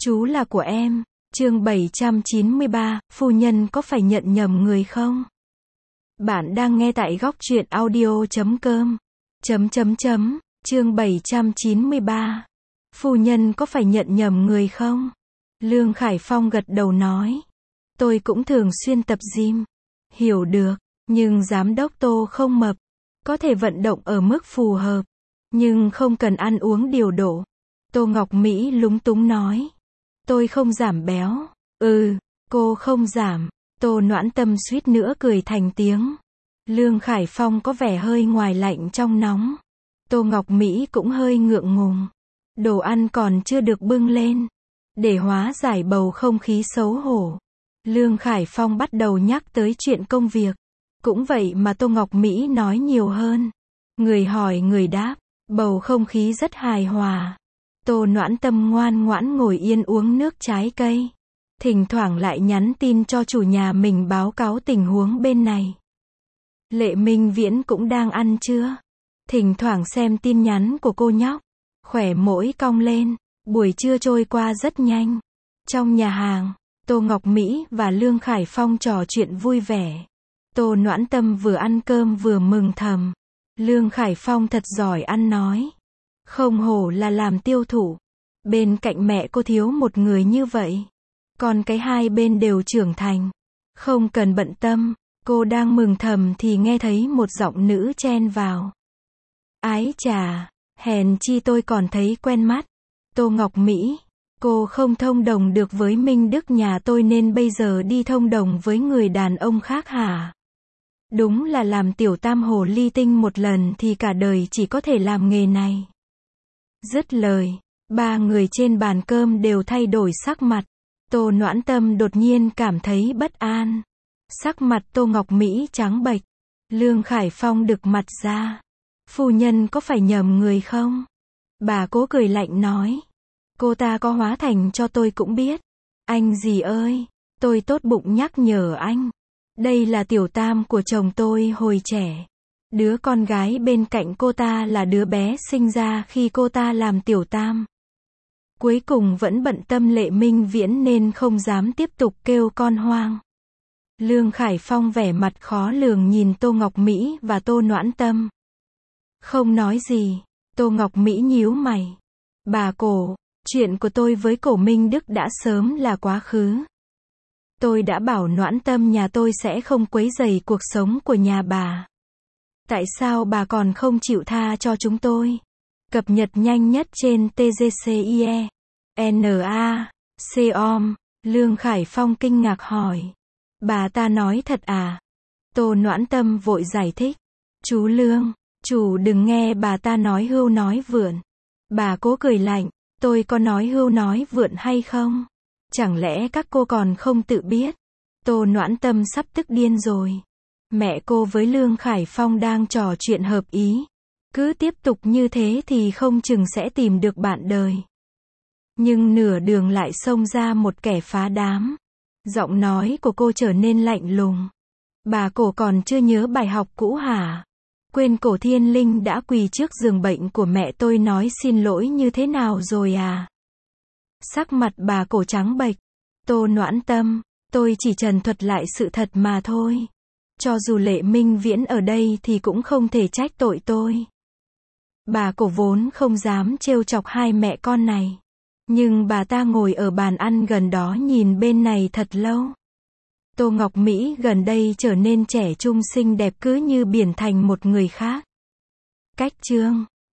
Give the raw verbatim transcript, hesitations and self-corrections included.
Chú là của em. Chương bảy trăm chín mươi ba, phu nhân có phải nhận nhầm người không? Bạn đang nghe tại góc truyện audio chấm com. Chấm chấm chấm, chương bảy trăm chín mươi ba. Phu nhân có phải nhận nhầm người không? Lương Khải Phong gật đầu nói. Tôi cũng thường xuyên tập gym. Hiểu được, nhưng giám đốc Tô không mập. Có thể vận động ở mức phù hợp, nhưng không cần ăn uống điều độ. Tô Ngọc Mỹ lúng túng nói. Tôi không giảm béo. Ừ, cô không giảm. Tô Noãn Tâm suýt nữa cười thành tiếng. Lương Khải Phong có vẻ hơi ngoài lạnh trong nóng. Tô Ngọc Mỹ cũng hơi ngượng ngùng. Đồ ăn còn chưa được bưng lên. Để hóa giải bầu không khí xấu hổ, Lương Khải Phong bắt đầu nhắc tới chuyện công việc. Cũng vậy mà Tô Ngọc Mỹ nói nhiều hơn. Người hỏi người đáp, bầu không khí rất hài hòa. Tô Noãn Tâm ngoan ngoãn ngồi yên uống nước trái cây. Thỉnh thoảng lại nhắn tin cho chủ nhà mình báo cáo tình huống bên này. Lệ Minh Viễn cũng đang ăn trưa. Thỉnh thoảng xem tin nhắn của cô nhóc. Khỏe mỗi cong lên. Buổi trưa trôi qua rất nhanh. Trong nhà hàng, Tô Ngọc Mỹ và Lương Khải Phong trò chuyện vui vẻ. Tô Noãn Tâm vừa ăn cơm vừa mừng thầm. Lương Khải Phong thật giỏi ăn nói. Không hổ là làm tiêu thụ. Bên cạnh mẹ cô thiếu một người như vậy. Còn cái hai bên đều trưởng thành. Không cần bận tâm. Cô đang mừng thầm thì nghe thấy một giọng nữ chen vào. Ái chà, hèn chi tôi còn thấy quen mắt. Tô Ngọc Mỹ, cô không thông đồng được với Minh Đức nhà tôi nên bây giờ đi thông đồng với người đàn ông khác hả? Đúng là làm tiểu tam hồ ly tinh một lần thì cả đời chỉ có thể làm nghề này. Dứt lời, ba người trên bàn cơm đều thay đổi sắc mặt. Tô Noãn Tâm đột nhiên cảm thấy bất an. Sắc mặt Tô Ngọc Mỹ trắng bệch. Lương Khải Phong đực mặt ra. Phu nhân có phải nhầm người không? Bà cố cười lạnh nói. Cô ta có hóa thành cho tôi cũng biết. Anh gì ơi, tôi tốt bụng nhắc nhở anh. Đây là tiểu tam của chồng tôi hồi trẻ. Đứa con gái bên cạnh cô ta là đứa bé sinh ra khi cô ta làm tiểu tam. Cuối cùng vẫn bận tâm Lệ Minh Viễn nên không dám tiếp tục kêu con hoang. Lương Khải Phong vẻ mặt khó lường nhìn Tô Ngọc Mỹ và Tô Noãn Tâm. Không nói gì. Tô Ngọc Mỹ nhíu mày. Bà Cổ, chuyện của tôi với Cổ Minh Đức đã sớm là quá khứ. Tôi đã bảo Noãn Tâm nhà tôi sẽ không quấy rầy cuộc sống của nhà bà. Tại sao bà còn không chịu tha cho chúng tôi? Cập nhật nhanh nhất trên tê giê xê i e, en a, xê o em. Lương Khải Phong kinh ngạc hỏi. Bà ta nói thật à? Tô Noãn Tâm vội giải thích. Chú Lương, chủ đừng nghe bà ta nói hưu nói vượn. Bà cố cười lạnh. Tôi có nói hưu nói vượn hay không? Chẳng lẽ các cô còn không tự biết? Tô Noãn Tâm sắp tức điên rồi. Mẹ cô với Lương Khải Phong đang trò chuyện hợp ý. Cứ tiếp tục như thế thì không chừng sẽ tìm được bạn đời. Nhưng nửa đường lại xông ra một kẻ phá đám. Giọng nói của cô trở nên lạnh lùng. Bà Cổ còn chưa nhớ bài học cũ hả? Quên Cổ Thiên Linh đã quỳ trước giường bệnh của mẹ tôi nói xin lỗi như thế nào rồi à? Sắc mặt bà Cổ trắng bệch. Tô Noãn Tâm, tôi chỉ trần thuật lại sự thật mà thôi. Cho dù Lệ Minh Viễn ở đây thì cũng không thể trách tội tôi. Bà Cổ vốn không dám trêu chọc hai mẹ con này. Nhưng bà ta ngồi ở bàn ăn gần đó nhìn bên này thật lâu. Tô Ngọc Mỹ gần đây trở nên trẻ trung xinh đẹp cứ như biển thành một người khác. Cách chương